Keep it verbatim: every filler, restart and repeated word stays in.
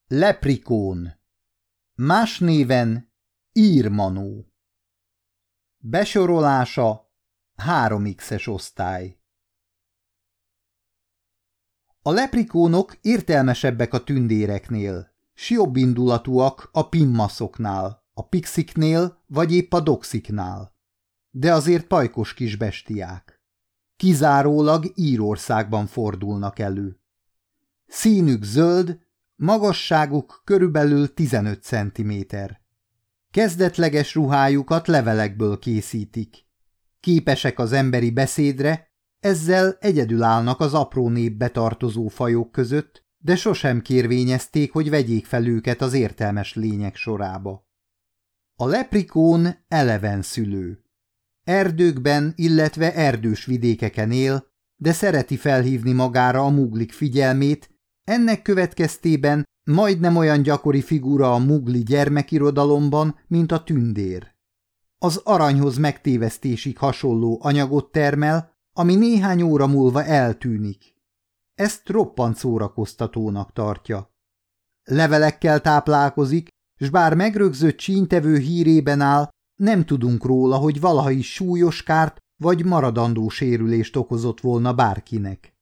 Leprikón. Más néven írmanó. Besorolása három X-es osztály. A leprikónok értelmesebbek a tündéreknél, s jobbindulatúak a pimmaszoknál, a pixiknél vagy épp a doxiknál. De azért pajkos kis bestiák. Kizárólag Írországban fordulnak elő. Színük zöld, magasságuk körülbelül tizenöt centiméter. Kezdetleges ruhájukat levelekből készítik. Képesek az emberi beszédre, ezzel egyedül állnak az apró népbe tartozó fajok között, de sosem kérvényezték, hogy vegyék fel őket az értelmes lények sorába. A leprikón eleven szülő. Erdőkben, illetve erdős vidékeken él, de szereti felhívni magára a muglik figyelmét, ennek következtében majdnem olyan gyakori figura a mugli gyermekirodalomban, mint a tündér. Az aranyhoz megtévesztésig hasonló anyagot termel, ami néhány óra múlva eltűnik. Ezt roppant szórakoztatónak tartja. Levelekkel táplálkozik, s bár megrögzött csínytevő hírében áll, nem tudunk róla, hogy valaha is súlyos kárt vagy maradandó sérülést okozott volna bárkinek.